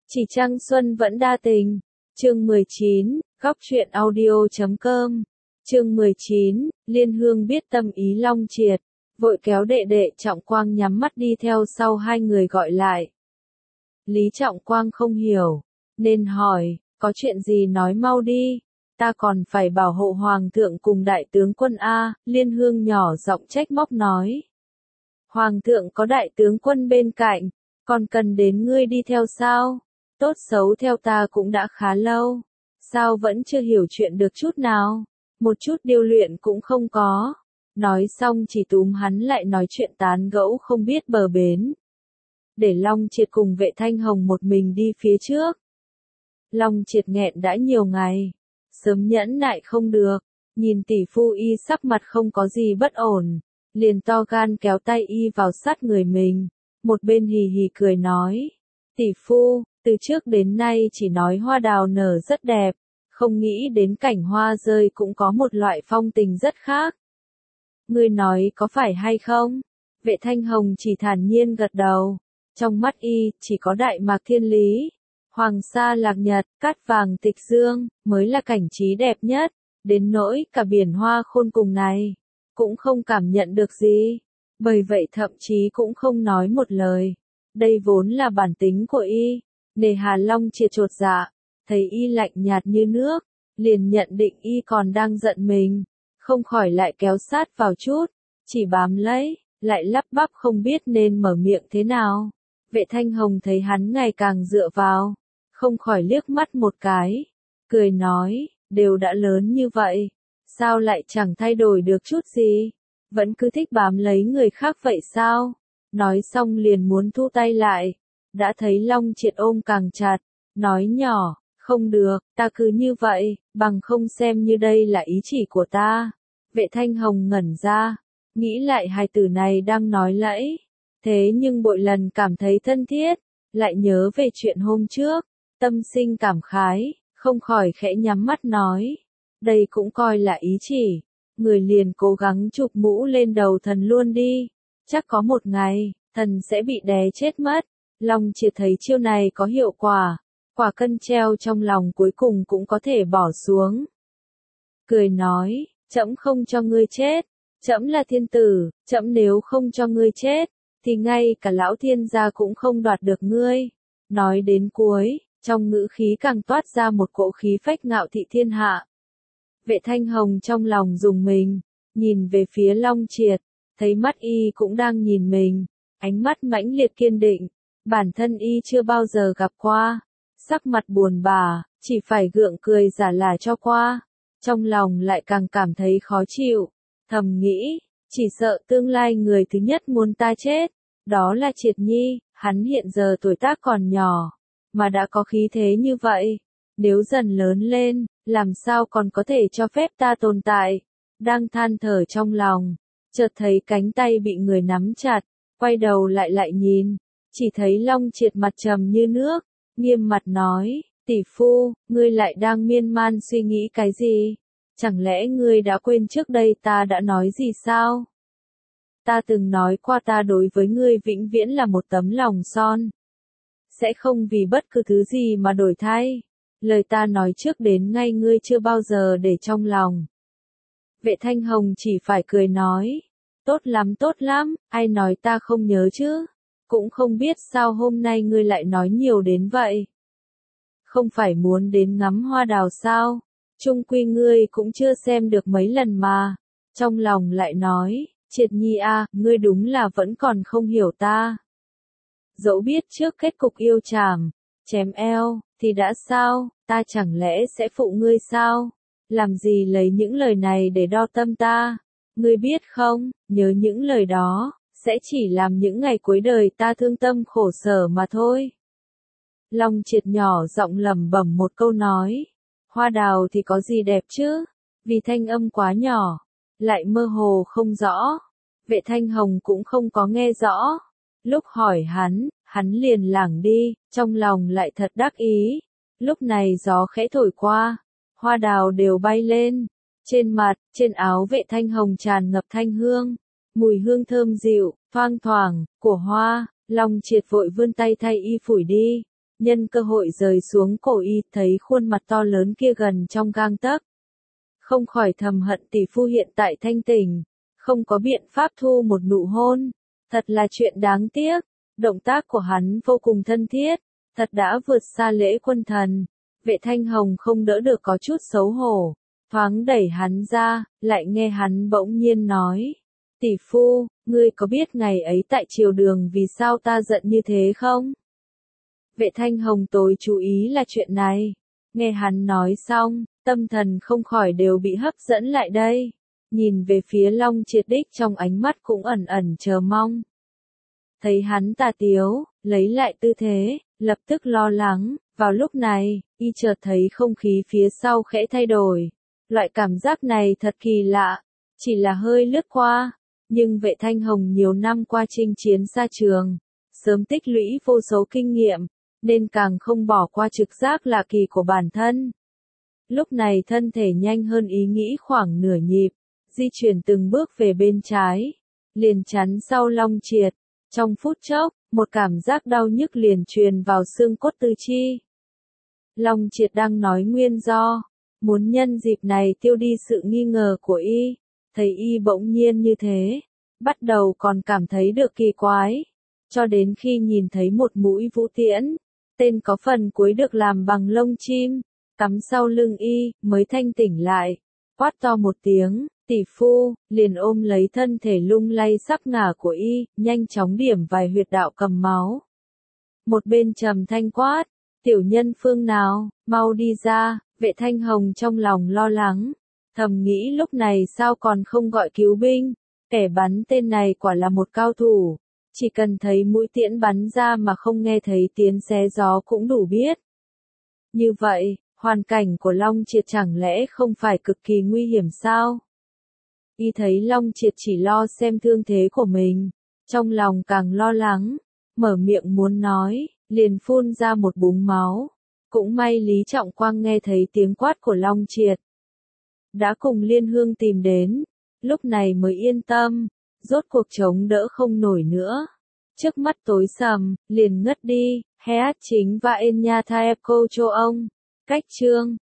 Chỉ Trăng Xuân Vẫn Đa Tình. Chương 19, góc truyện audio.com. Chương 19, Liên Hương biết tâm ý Long Triệt, vội kéo đệ đệ Trọng Quang nhắm mắt đi theo sau hai người gọi lại. Lý Trọng Quang không hiểu, nên hỏi, có chuyện gì nói mau đi, ta còn phải bảo hộ Hoàng thượng cùng đại tướng quân A. Liên Hương nhỏ giọng trách móc nói. Hoàng thượng có đại tướng quân bên cạnh, còn cần đến ngươi đi theo sao? Tốt xấu theo ta cũng đã khá lâu, sao vẫn chưa hiểu chuyện được chút nào, một chút điêu luyện cũng không có. Nói xong chỉ túm hắn lại nói chuyện tán gẫu không biết bờ bến. Để Long Triệt cùng Vệ Thanh Hồng một mình đi phía trước. Long Triệt nghẹn đã nhiều ngày, sớm nhẫn nại không được, nhìn tỷ phu y sắc mặt không có gì bất ổn, liền to gan kéo tay y vào sát người mình, một bên hì hì cười nói, tỷ phu, từ trước đến nay chỉ nói hoa đào nở rất đẹp, không nghĩ đến cảnh hoa rơi cũng có một loại phong tình rất khác. Ngươi nói có phải hay không? Vệ Thanh Hồng chỉ thản nhiên gật đầu, trong mắt y chỉ có Đại Mạc Thiên Lý, Hoàng Sa Lạc Nhật, Cát Vàng Tịch Dương, mới là cảnh trí đẹp nhất, đến nỗi cả biển hoa khôn cùng này, cũng không cảm nhận được gì, bởi vậy thậm chí cũng không nói một lời. Đây vốn là bản tính của y. Nề Hà Long Triệt chột dạ, thấy y lạnh nhạt như nước, liền nhận định y còn đang giận mình, không khỏi lại kéo sát vào chút, chỉ bám lấy, lại lắp bắp không biết nên mở miệng thế nào. Vệ Thanh Hồng thấy hắn ngày càng dựa vào, không khỏi liếc mắt một cái, cười nói, đều đã lớn như vậy, sao lại chẳng thay đổi được chút gì, vẫn cứ thích bám lấy người khác vậy sao? Nói xong liền muốn thu tay lại. Đã thấy Long Triệt ôm càng chặt, nói nhỏ, không được, ta cứ như vậy, bằng không xem như đây là ý chỉ của ta. Vệ Thanh Hồng ngẩn ra, nghĩ lại hai từ này đang nói lẫy, thế nhưng bội lần cảm thấy thân thiết, lại nhớ về chuyện hôm trước, tâm sinh cảm khái, không khỏi khẽ nhắm mắt nói, đây cũng coi là ý chỉ, người liền cố gắng chụp mũ lên đầu thần luôn đi, chắc có một ngày, thần sẽ bị đè chết mất. Long Triệt thấy chiêu này có hiệu quả, quả cân treo trong lòng cuối cùng cũng có thể bỏ xuống. Cười nói, trẫm không cho ngươi chết, trẫm là thiên tử, trẫm nếu không cho ngươi chết, thì ngay cả lão thiên gia cũng không đoạt được ngươi. Nói đến cuối, trong ngữ khí càng toát ra một cỗ khí phách ngạo thị thiên hạ. Vệ Thanh Hồng trong lòng rùng mình, nhìn về phía Long Triệt, thấy mắt y cũng đang nhìn mình, ánh mắt mãnh liệt kiên định. Bản thân y chưa bao giờ gặp qua, sắc mặt buồn bã, chỉ phải gượng cười giả lả cho qua, trong lòng lại càng cảm thấy khó chịu, thầm nghĩ, chỉ sợ tương lai người thứ nhất muốn ta chết, đó là Triệt Nhi, hắn hiện giờ tuổi tác còn nhỏ, mà đã có khí thế như vậy, nếu dần lớn lên, làm sao còn có thể cho phép ta tồn tại, đang than thở trong lòng, chợt thấy cánh tay bị người nắm chặt, quay đầu lại nhìn. Chỉ thấy Long Triệt mặt trầm như nước, nghiêm mặt nói, tỷ phu, ngươi lại đang miên man suy nghĩ cái gì? Chẳng lẽ ngươi đã quên trước đây ta đã nói gì sao? Ta từng nói qua ta đối với ngươi vĩnh viễn là một tấm lòng son. Sẽ không vì bất cứ thứ gì mà đổi thay. Lời ta nói trước đến ngay ngươi chưa bao giờ để trong lòng. Vệ Thanh Hồng chỉ phải cười nói, tốt lắm, ai nói ta không nhớ chứ? Cũng không biết sao hôm nay ngươi lại nói nhiều đến vậy. Không phải muốn đến ngắm hoa đào sao? Chung quy ngươi cũng chưa xem được mấy lần mà. Trong lòng lại nói, Triệt Nhi a, ngươi đúng là vẫn còn không hiểu ta. Dẫu biết trước kết cục yêu chàng, chém eo, thì đã sao, ta chẳng lẽ sẽ phụ ngươi sao? Làm gì lấy những lời này để đo tâm ta? Ngươi biết không, nhớ những lời đó sẽ chỉ làm những ngày cuối đời ta thương tâm khổ sở mà thôi. Long Triệt nhỏ giọng lẩm bẩm một câu nói, hoa đào thì có gì đẹp chứ, vì thanh âm quá nhỏ, lại mơ hồ không rõ. Vệ Thanh Hồng cũng không có nghe rõ, lúc hỏi hắn liền lảng đi, trong lòng lại thật đắc ý. Lúc này gió khẽ thổi qua, hoa đào đều bay lên, trên mặt, trên áo Vệ Thanh Hồng tràn ngập thanh hương. Mùi hương thơm dịu, thoang thoảng, của hoa, Long Triệt vội vươn tay thay y phủi đi, nhân cơ hội rời xuống cổ y, thấy khuôn mặt to lớn kia gần trong gang tấc. Không khỏi thầm hận tỷ phu hiện tại thanh tỉnh, không có biện pháp thu một nụ hôn. Thật là chuyện đáng tiếc, động tác của hắn vô cùng thân thiết, thật đã vượt xa lễ quân thần. Vệ Thanh Hồng không đỡ được có chút xấu hổ, thoáng đẩy hắn ra, lại nghe hắn bỗng nhiên nói. Tỷ phu, ngươi có biết ngày ấy tại triều đường vì sao ta giận như thế không? Vệ Thanh Hồng tối chú ý là chuyện này. Nghe hắn nói xong, tâm thần không khỏi đều bị hấp dẫn lại đây. Nhìn về phía Long Triệt đích trong ánh mắt cũng ẩn ẩn chờ mong. Thấy hắn tà tiếu, lấy lại tư thế, lập tức lo lắng. Vào lúc này, y chợt thấy không khí phía sau khẽ thay đổi. Loại cảm giác này thật kỳ lạ, chỉ là hơi lướt qua. Nhưng Vệ Thanh Hồng nhiều năm qua chinh chiến xa trường, sớm tích lũy vô số kinh nghiệm, nên càng không bỏ qua trực giác lạ kỳ của bản thân. Lúc này thân thể nhanh hơn ý nghĩ khoảng nửa nhịp, di chuyển từng bước về bên trái, liền chắn sau Long Triệt. Trong phút chốc, một cảm giác đau nhức liền truyền vào xương cốt tứ chi. Long Triệt đang nói nguyên do, muốn nhân dịp này tiêu đi sự nghi ngờ của y. Thấy y bỗng nhiên như thế, bắt đầu còn cảm thấy được kỳ quái, cho đến khi nhìn thấy một mũi vũ tiễn, tên có phần cuối được làm bằng lông chim, cắm sau lưng y, mới thanh tỉnh lại, quát to một tiếng, tỷ phu, liền ôm lấy thân thể lung lay sắp ngả của y, nhanh chóng điểm vài huyệt đạo cầm máu. Một bên trầm thanh quát, tiểu nhân phương nào, mau đi ra. Vệ Thanh Hồng trong lòng lo lắng, thầm nghĩ lúc này sao còn không gọi cứu binh, kẻ bắn tên này quả là một cao thủ, chỉ cần thấy mũi tiễn bắn ra mà không nghe thấy tiếng xé gió cũng đủ biết. Như vậy, hoàn cảnh của Long Triệt chẳng lẽ không phải cực kỳ nguy hiểm sao? Y thấy Long Triệt chỉ lo xem thương thế của mình, trong lòng càng lo lắng, mở miệng muốn nói, liền phun ra một búng máu. Cũng may Lý Trọng Quang nghe thấy tiếng quát của Long Triệt, đã cùng Liên Hương tìm đến, lúc này mới yên tâm, rốt cuộc chống đỡ không nổi nữa. Trước mắt tối sầm, liền ngất đi. Heat chính và Enya Thaeko cho ông. Cách chương